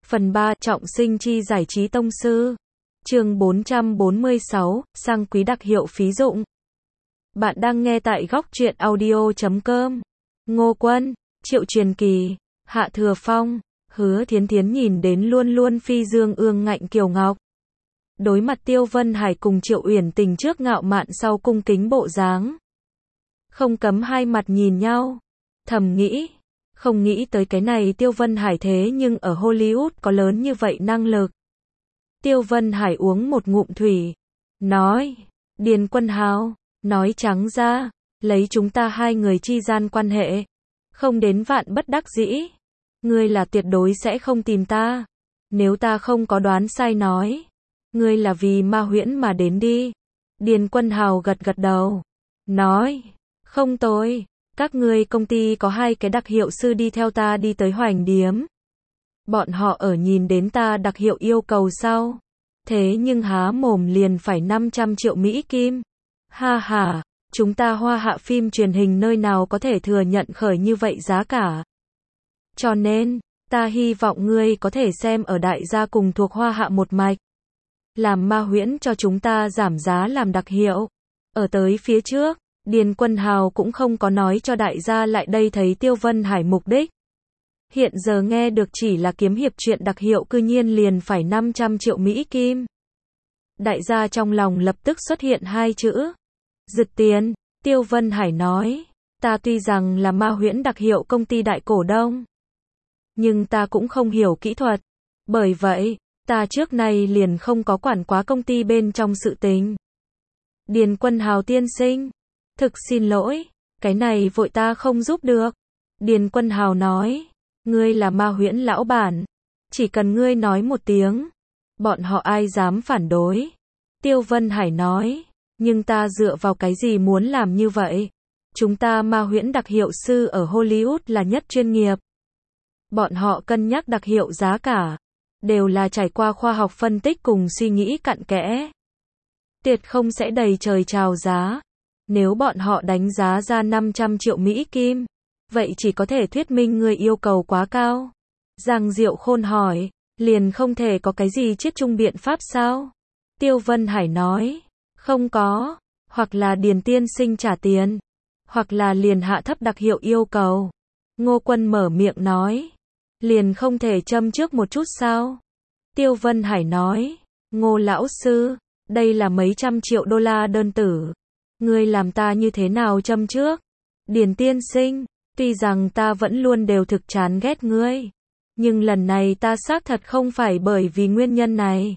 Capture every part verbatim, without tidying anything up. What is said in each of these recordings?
Phần ba, trọng sinh chi giải trí tông sư. Chương bốn trăm bốn mươi sáu, sang quý đặc hiệu phí dụng. Bạn đang nghe tại góc truyện audio chấm com. Ngô Quân, Triệu Truyền Kỳ, Hạ Thừa Phong, Hứa Thiến Thiến nhìn đến luôn luôn phi dương ương ngạnh kiều ngọc. Đối mặt Tiêu Vân Hải cùng Triệu Uyển Tình trước ngạo mạn sau cung kính bộ dáng. Không cấm hai mặt nhìn nhau. Thầm nghĩ, không nghĩ tới cái này Tiêu Vân Hải thế nhưng ở Hollywood có lớn như vậy năng lực. Tiêu Vân Hải uống một ngụm thủy. Nói, Điền Quân Hào, nói trắng ra, lấy chúng ta hai người chi gian quan hệ. Không đến vạn bất đắc dĩ. Ngươi là tuyệt đối sẽ không tìm ta. Nếu ta không có đoán sai nói. Ngươi là vì Ma Huyễn mà đến đi. Điền Quân Hào gật gật đầu. Nói, không tôi. Các ngươi công ty có hai cái đặc hiệu sư đi theo ta đi tới Hoành Điếm. Bọn họ ở nhìn đến ta đặc hiệu yêu cầu sau. Thế nhưng há mồm liền phải năm trăm triệu Mỹ Kim. Ha ha, chúng ta Hoa Hạ phim truyền hình nơi nào có thể thừa nhận khởi như vậy giá cả. Cho nên, ta hy vọng ngươi có thể xem ở đại gia cùng thuộc Hoa Hạ một mạch. Làm Ma Huyễn cho chúng ta giảm giá làm đặc hiệu. Ở tới phía trước, Điền Quân Hào cũng không có nói cho đại gia lại đây thấy Tiêu Vân Hải mục đích. Hiện giờ nghe được chỉ là kiếm hiệp chuyện đặc hiệu cư nhiên liền phải năm trăm triệu Mỹ Kim. Đại gia trong lòng lập tức xuất hiện hai chữ. Giật tiền. Tiêu Vân Hải nói, ta tuy rằng là Ma Huyễn đặc hiệu công ty đại cổ đông. Nhưng ta cũng không hiểu kỹ thuật. Bởi vậy, ta trước nay liền không có quản quá công ty bên trong sự tình. Điền Quân Hào tiên sinh. Thực xin lỗi, cái này vội ta không giúp được. Điền Quân Hào nói, ngươi là Ma Huyễn lão bản. Chỉ cần ngươi nói một tiếng, bọn họ ai dám phản đối. Tiêu Vân Hải nói, nhưng ta dựa vào cái gì muốn làm như vậy? Chúng ta Ma Huyễn đặc hiệu sư ở Hollywood là nhất chuyên nghiệp. Bọn họ cân nhắc đặc hiệu giá cả, đều là trải qua khoa học phân tích cùng suy nghĩ cặn kẽ. Tuyệt không sẽ đầy trời chào giá. Nếu bọn họ đánh giá ra năm trăm triệu Mỹ Kim, vậy chỉ có thể thuyết minh người yêu cầu quá cao. Giang Diệu Khôn hỏi, liền không thể có cái gì chiết chung biện pháp sao? Tiêu Vân Hải nói, không có, hoặc là Điền tiên sinh trả tiền, hoặc là liền hạ thấp đặc hiệu yêu cầu. Ngô Quân mở miệng nói, liền không thể châm trước một chút sao? Tiêu Vân Hải nói, Ngô lão sư, đây là mấy trăm triệu đô la đơn tử. Ngươi làm ta như thế nào châm trước? Điền tiên sinh, tuy rằng ta vẫn luôn đều thực chán ghét ngươi, nhưng lần này ta xác thật không phải bởi vì nguyên nhân này,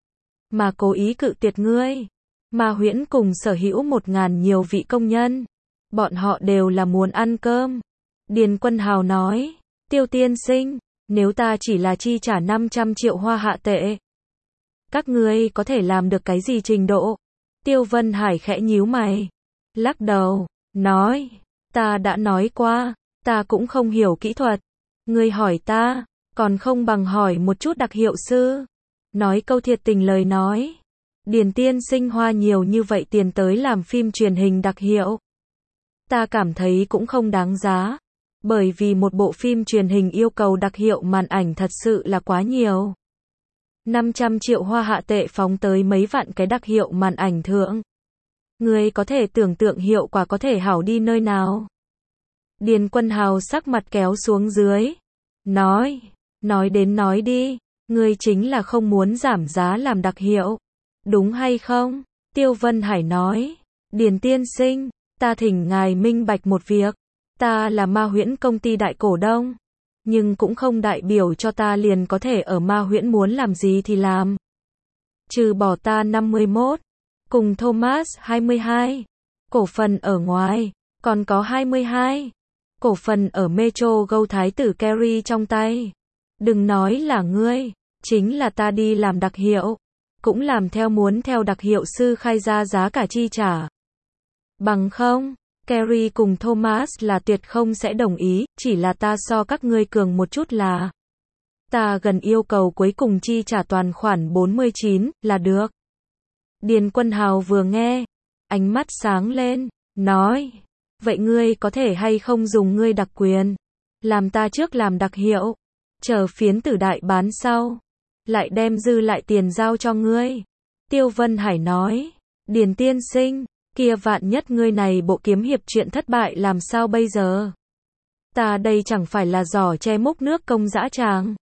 mà cố ý cự tuyệt ngươi. Ma Huyễn cùng sở hữu một ngàn nhiều vị công nhân, bọn họ đều là muốn ăn cơm. Điền Quân Hào nói, Tiêu tiên sinh, nếu ta chỉ là chi trả năm trăm triệu Hoa Hạ tệ, các ngươi có thể làm được cái gì trình độ? Tiêu Vân Hải khẽ nhíu mày, lắc đầu, nói, ta đã nói qua, ta cũng không hiểu kỹ thuật. Ngươi hỏi ta, còn không bằng hỏi một chút đặc hiệu sư. Nói câu thiệt tình lời nói, Điền tiên sinh hoa nhiều như vậy tiền tới làm phim truyền hình đặc hiệu. Ta cảm thấy cũng không đáng giá, bởi vì một bộ phim truyền hình yêu cầu đặc hiệu màn ảnh thật sự là quá nhiều. năm trăm triệu Hoa Hạ tệ phóng tới mấy vạn cái đặc hiệu màn ảnh thượng. Ngươi có thể tưởng tượng hiệu quả có thể hảo đi nơi nào? Điền Quân Hào sắc mặt kéo xuống dưới. Nói, nói đến nói đi, ngươi chính là không muốn giảm giá làm đặc hiệu. Đúng hay không? Tiêu Vân Hải nói, Điền tiên sinh, ta thỉnh ngài minh bạch một việc. Ta là Ma Huyễn công ty đại cổ đông. Nhưng cũng không đại biểu cho ta liền có thể ở Ma Huyễn muốn làm gì thì làm. Trừ bỏ ta năm mươi mốt, cùng Thomas hai mươi hai, cổ phần ở ngoài, còn có hai mươi hai, cổ phần ở Metro Gold thái tử Kerry trong tay. Đừng nói là ngươi, chính là ta đi làm đặc hiệu, cũng làm theo muốn theo đặc hiệu sư khai ra giá cả chi trả. Bằng không, Kerry cùng Thomas là tuyệt không sẽ đồng ý, chỉ là ta so các ngươi cường một chút là. Ta gần yêu cầu cuối cùng chi trả toàn khoản bốn mươi chín, là được. Điền Quân Hào vừa nghe, ánh mắt sáng lên, nói, vậy ngươi có thể hay không dùng ngươi đặc quyền, làm ta trước làm đặc hiệu. chờ phiến tử đại bán sau, lại đem dư lại tiền giao cho ngươi. Tiêu Vân Hải nói, Điền tiên sinh, kia vạn nhất ngươi này bộ kiếm hiệp chuyện thất bại làm sao bây giờ? Ta đây chẳng phải là giỏ che múc nước công dã tràng.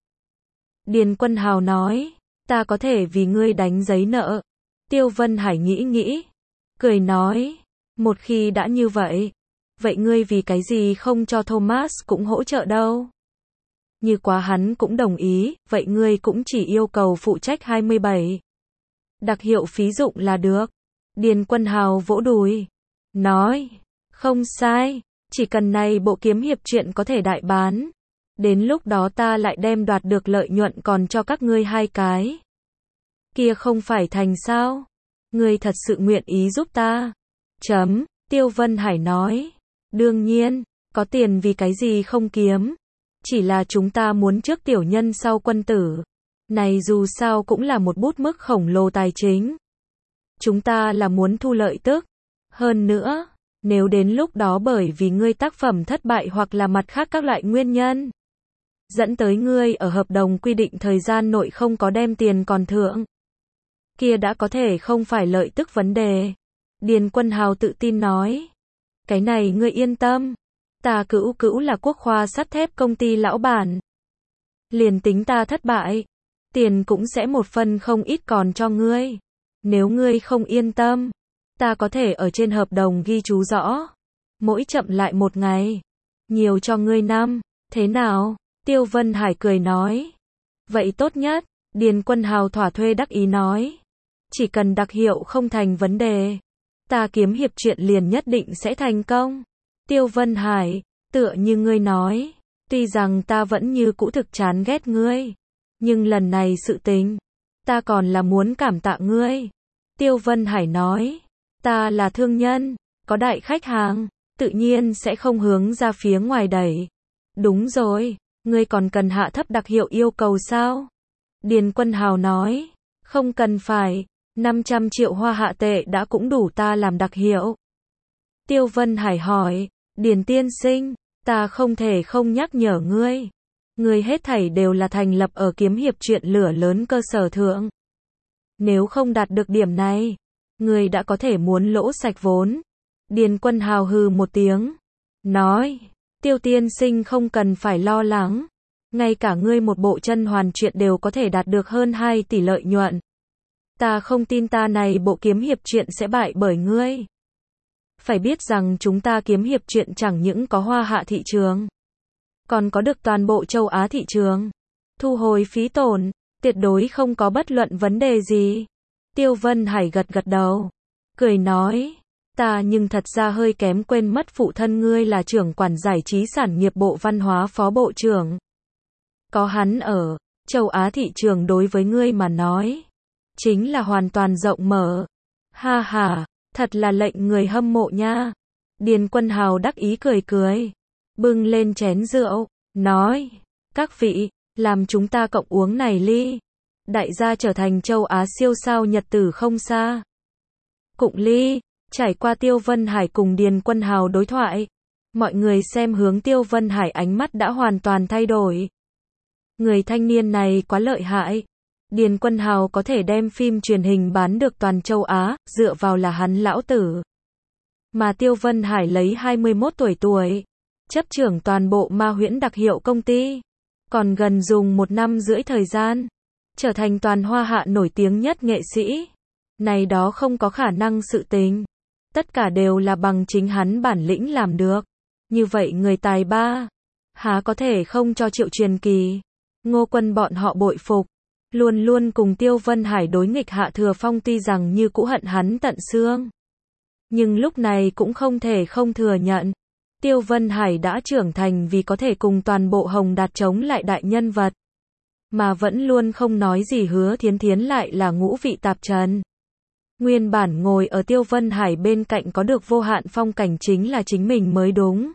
Điền Quân Hào nói, ta có thể vì ngươi đánh giấy nợ. Tiêu Vân Hải nghĩ nghĩ, cười nói, một khi đã như vậy, vậy ngươi vì cái gì không cho Thomas cũng hỗ trợ đâu? Như quá hắn cũng đồng ý, vậy ngươi cũng chỉ yêu cầu phụ trách hai mươi bảy. Đặc hiệu phí dụng là được. Điền Quân Hào vỗ đùi, nói, không sai, chỉ cần này bộ kiếm hiệp truyện có thể đại bán. Đến lúc đó ta lại đem đoạt được lợi nhuận còn cho các ngươi hai cái. Kia không phải thành sao? Ngươi thật sự nguyện ý giúp ta. Chấm, Tiêu Vân Hải nói. Đương nhiên, có tiền vì cái gì không kiếm. Chỉ là chúng ta muốn trước tiểu nhân sau quân tử. Này dù sao cũng là một bút mức khổng lồ tài chính. Chúng ta là muốn thu lợi tức. Hơn nữa, nếu đến lúc đó bởi vì ngươi tác phẩm thất bại hoặc là mặt khác các loại nguyên nhân, dẫn tới ngươi ở hợp đồng quy định thời gian nội không có đem tiền còn thưởng, kia đã có thể không phải lợi tức vấn đề. Điền Quân Hào tự tin nói. Cái này ngươi yên tâm. Ta cữu cữu là Quốc Khoa sắt thép công ty lão bản. Liền tính ta thất bại, tiền cũng sẽ một phần không ít còn cho ngươi. Nếu ngươi không yên tâm, ta có thể ở trên hợp đồng ghi chú rõ. Mỗi chậm lại một ngày, nhiều cho ngươi năm. Thế nào? Tiêu Vân Hải cười nói. Vậy tốt nhất. Điền Quân Hào thỏa thuê đắc ý nói. Chỉ cần đặc hiệu không thành vấn đề, ta kiếm hiệp truyện liền nhất định sẽ thành công. Tiêu Vân Hải, tựa như ngươi nói, tuy rằng ta vẫn như cũ thực chán ghét ngươi, nhưng lần này sự tình, ta còn là muốn cảm tạ ngươi. Tiêu Vân Hải nói, ta là thương nhân, có đại khách hàng, tự nhiên sẽ không hướng ra phía ngoài đẩy. Đúng rồi, ngươi còn cần hạ thấp đặc hiệu yêu cầu sao? Điền Quân Hào nói, không cần phải, năm trăm triệu hoa hạ tệ đã cũng đủ ta làm đặc hiệu. Tiêu Vân Hải hỏi, Điền tiên sinh, ta không thể không nhắc nhở ngươi. Ngươi hết thảy đều là thành lập ở kiếm hiệp truyện lửa lớn cơ sở thượng. Nếu không đạt được điểm này, ngươi đã có thể muốn lỗ sạch vốn. Điền Quân Hào hừ một tiếng, nói, Tiêu tiên sinh không cần phải lo lắng. Ngay cả ngươi một bộ chân hoàn truyện đều có thể đạt được hơn hai tỷ lợi nhuận. Ta không tin ta này bộ kiếm hiệp truyện sẽ bại bởi ngươi. Phải biết rằng chúng ta kiếm hiệp truyện chẳng những có hoa hạ thị trường, còn có được toàn bộ châu Á thị trường. Thu hồi phí tổn, tuyệt đối không có bất luận vấn đề gì. Tiêu Vân Hải gật gật đầu, cười nói, ta nhưng thật ra hơi kém quên mất phụ thân ngươi là trưởng quản giải trí sản nghiệp bộ văn hóa phó bộ trưởng. Có hắn ở, châu Á thị trường đối với ngươi mà nói, chính là hoàn toàn rộng mở. Ha ha, thật là lệnh người hâm mộ nha. Điền Quân Hào đắc ý cười cười, bưng lên chén rượu, nói, các vị, làm chúng ta cộng uống này ly. Đại gia trở thành châu Á siêu sao nhật tử không xa. Cụng ly, trải qua Tiêu Vân Hải cùng Điền Quân Hào đối thoại, mọi người xem hướng Tiêu Vân Hải ánh mắt đã hoàn toàn thay đổi. Người thanh niên này quá lợi hại. Điền Quân Hào có thể đem phim truyền hình bán được toàn châu Á, dựa vào là hắn lão tử. Mà Tiêu Vân Hải lấy hai mươi mốt tuổi tuổi, chấp trưởng toàn bộ Ma Huyễn đặc hiệu công ty, còn gần dùng một năm rưỡi thời gian, trở thành toàn hoa hạ nổi tiếng nhất nghệ sĩ. Này đó không có khả năng sự tình. Tất cả đều là bằng chính hắn bản lĩnh làm được. Như vậy người tài ba, há có thể không cho Triệu Truyền Kỳ, Ngô Quân bọn họ bội phục. Luôn luôn cùng Tiêu Vân Hải đối nghịch Hạ Thừa Phong tuy rằng như cũ hận hắn tận xương, nhưng lúc này cũng không thể không thừa nhận. Tiêu Vân Hải đã trưởng thành vì có thể cùng toàn bộ Hồng Đạt chống lại đại nhân vật. Mà vẫn luôn không nói gì Hứa Thiến Thiến lại là ngũ vị tạp trần. Nguyên bản ngồi ở Tiêu Vân Hải bên cạnh có được vô hạn phong cảnh chính là chính mình mới đúng.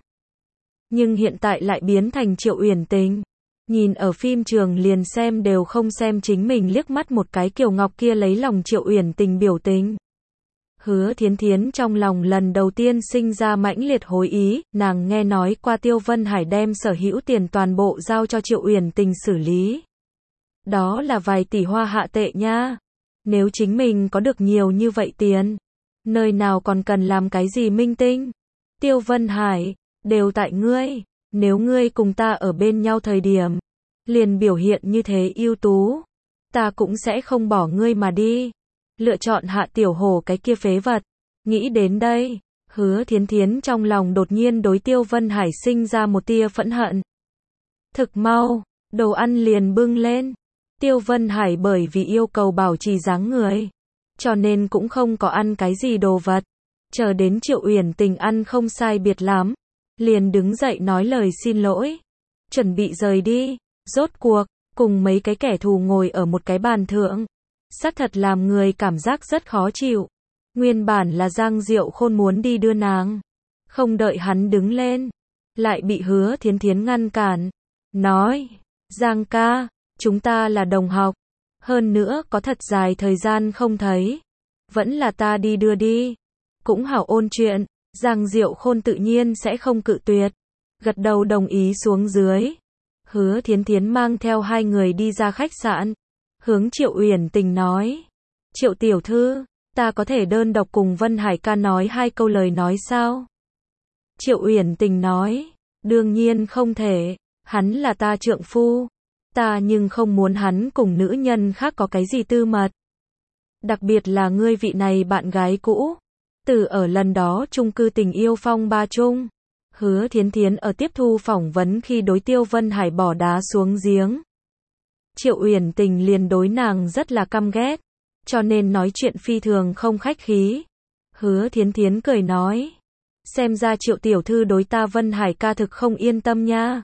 Nhưng hiện tại lại biến thành Triệu Uyển Tình. Nhìn ở phim trường liền xem đều không xem chính mình liếc mắt một cái Kiều Ngọc kia lấy lòng Triệu Uyển Tình biểu tình. Hứa Thiến Thiến trong lòng lần đầu tiên sinh ra mãnh liệt hối ý, nàng nghe nói qua Tiêu Vân Hải đem sở hữu tiền toàn bộ giao cho Triệu Uyển Tình xử lý. Đó là vài tỷ hoa hạ tệ nha. Nếu chính mình có được nhiều như vậy tiền, nơi nào còn cần làm cái gì minh tinh. Tiêu Vân Hải, đều tại ngươi, nếu ngươi cùng ta ở bên nhau thời điểm, liền biểu hiện như thế ưu tú, ta cũng sẽ không bỏ ngươi mà đi. Lựa chọn Hạ Tiểu Hổ cái kia phế vật. Nghĩ đến đây, Hứa Thiến Thiến trong lòng đột nhiên đối Tiêu Vân Hải sinh ra một tia phẫn hận. Thực mau, đồ ăn liền bưng lên. Tiêu Vân Hải bởi vì yêu cầu bảo trì dáng người, cho nên cũng không có ăn cái gì đồ vật. Chờ đến Triệu Uyển Tình ăn không sai biệt lắm, liền đứng dậy nói lời xin lỗi, chuẩn bị rời đi. Rốt cuộc, cùng mấy cái kẻ thù ngồi ở một cái bàn thượng, xác thật làm người cảm giác rất khó chịu. Nguyên bản là Giang Diệu Khôn muốn đi đưa nàng, không đợi hắn đứng lên, lại bị Hứa Thiến Thiến ngăn cản, nói, Giang ca, chúng ta là đồng học, hơn nữa có thật dài thời gian không thấy, vẫn là ta đi đưa đi, cũng hảo ôn chuyện. Giang Diệu Khôn tự nhiên sẽ không cự tuyệt, gật đầu đồng ý xuống dưới. Hứa Thiến Thiến mang theo hai người đi ra khách sạn, hướng Triệu Uyển Tình nói, Triệu tiểu thư, ta có thể đơn độc cùng Vân Hải ca nói hai câu lời nói sao? Triệu Uyển Tình nói, đương nhiên không thể, hắn là ta trượng phu, ta nhưng không muốn hắn cùng nữ nhân khác có cái gì tư mật. Đặc biệt là ngươi vị này bạn gái cũ, từ ở lần đó chung cư tình yêu phong ba chung. Hứa Thiến Thiến ở tiếp thu phỏng vấn khi đối Tiêu Vân Hải bỏ đá xuống giếng. Triệu Uyển Tình liền đối nàng rất là căm ghét, cho nên nói chuyện phi thường không khách khí. Hứa Thiến Thiến cười nói, xem ra Triệu tiểu thư đối ta Vân Hải ca thực không yên tâm nha.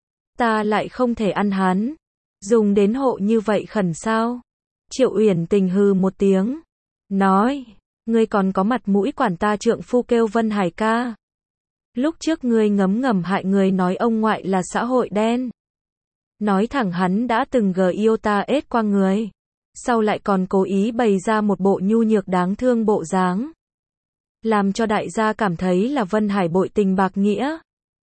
Ta lại không thể ăn hắn, dùng đến hộ như vậy khẩn sao? Triệu Uyển Tình hừ một tiếng, nói, ngươi còn có mặt mũi quản ta trượng phu kêu Vân Hải ca. Lúc trước ngươi ngấm ngầm hại người nói ông ngoại là xã hội đen. Nói thẳng hắn đã từng gờ yêu ta ết qua người. Sau lại còn cố ý bày ra một bộ nhu nhược đáng thương bộ dáng. Làm cho đại gia cảm thấy là Vân Hải bội tình bạc nghĩa.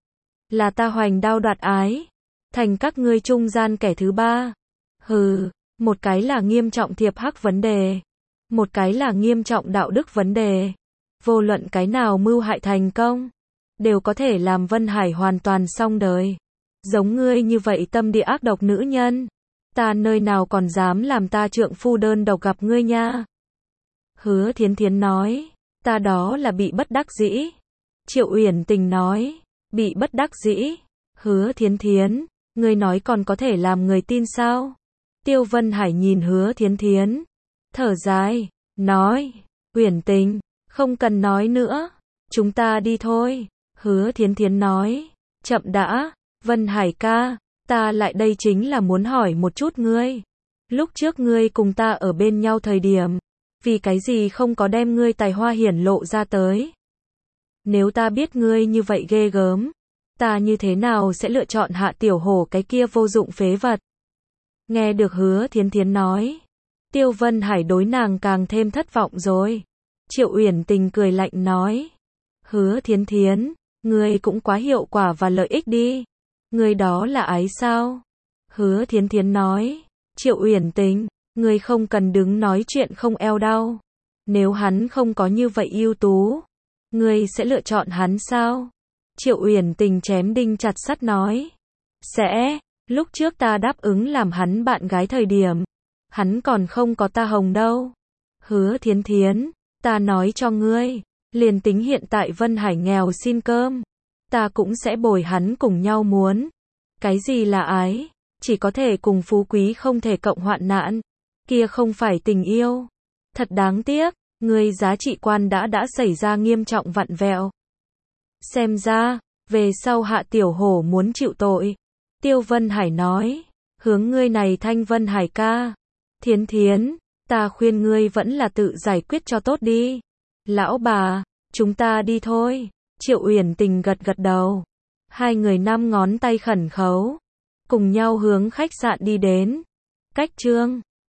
Là ta hoành đao đoạt ái. Thành các ngươi trung gian kẻ thứ ba. Hừ, một cái là nghiêm trọng thiệp hắc vấn đề. Một cái là nghiêm trọng đạo đức vấn đề. Vô luận cái nào mưu hại thành công, đều có thể làm Vân Hải hoàn toàn xong đời. Giống ngươi như vậy tâm địa ác độc nữ nhân, ta nơi nào còn dám làm ta trượng phu đơn độc gặp ngươi nha. Hứa Thiến Thiến nói, ta đó là bị bất đắc dĩ. Triệu Uyển Tình nói, bị bất đắc dĩ. Hứa Thiến Thiến, ngươi nói còn có thể làm người tin sao? Tiêu Vân Hải nhìn Hứa Thiến Thiến, thở dài, nói, Uyển Tình, không cần nói nữa, chúng ta đi thôi. Hứa Thiến Thiến nói, chậm đã, Vân Hải ca, ta lại đây chính là muốn hỏi một chút ngươi. Lúc trước ngươi cùng ta ở bên nhau thời điểm, vì cái gì không có đem ngươi tài hoa hiển lộ ra tới? Nếu ta biết ngươi như vậy ghê gớm, ta như thế nào sẽ lựa chọn Hạ Tiểu Hổ cái kia vô dụng phế vật? Nghe được Hứa Thiến Thiến nói, Tiêu Vân Hải đối nàng càng thêm thất vọng rồi. Triệu Uyển Tình cười lạnh nói, Hứa Thiến Thiến, ngươi cũng quá hiệu quả và lợi ích đi. Ngươi đó là ái sao? Hứa Thiến Thiến nói, Triệu Uyển Tình, ngươi không cần đứng nói chuyện không eo đau. Nếu hắn không có như vậy ưu tú, ngươi sẽ lựa chọn hắn sao? Triệu Uyển Tình chém đinh chặt sắt nói, sẽ, lúc trước ta đáp ứng làm hắn bạn gái thời điểm, hắn còn không có ta hồng đâu. Hứa Thiến Thiến, ta nói cho ngươi, liền tính hiện tại Vân Hải nghèo xin cơm, ta cũng sẽ bồi hắn cùng nhau muốn. Cái gì là ái? Chỉ có thể cùng phú quý không thể cộng hoạn nạn. Kia không phải tình yêu. Thật đáng tiếc, ngươi giá trị quan đã đã xảy ra nghiêm trọng vặn vẹo. Xem ra, về sau Hạ Tiểu Hổ muốn chịu tội. Tiêu Vân Hải nói, hướng ngươi này Thanh Vân Hải ca. Thiến Thiến, ta khuyên ngươi vẫn là tự giải quyết cho tốt đi. Lão bà, chúng ta đi thôi. Triệu Uyển Tình gật gật đầu. Hai người năm ngón tay khẩn khấu, cùng nhau hướng khách sạn đi đến. Cách Trương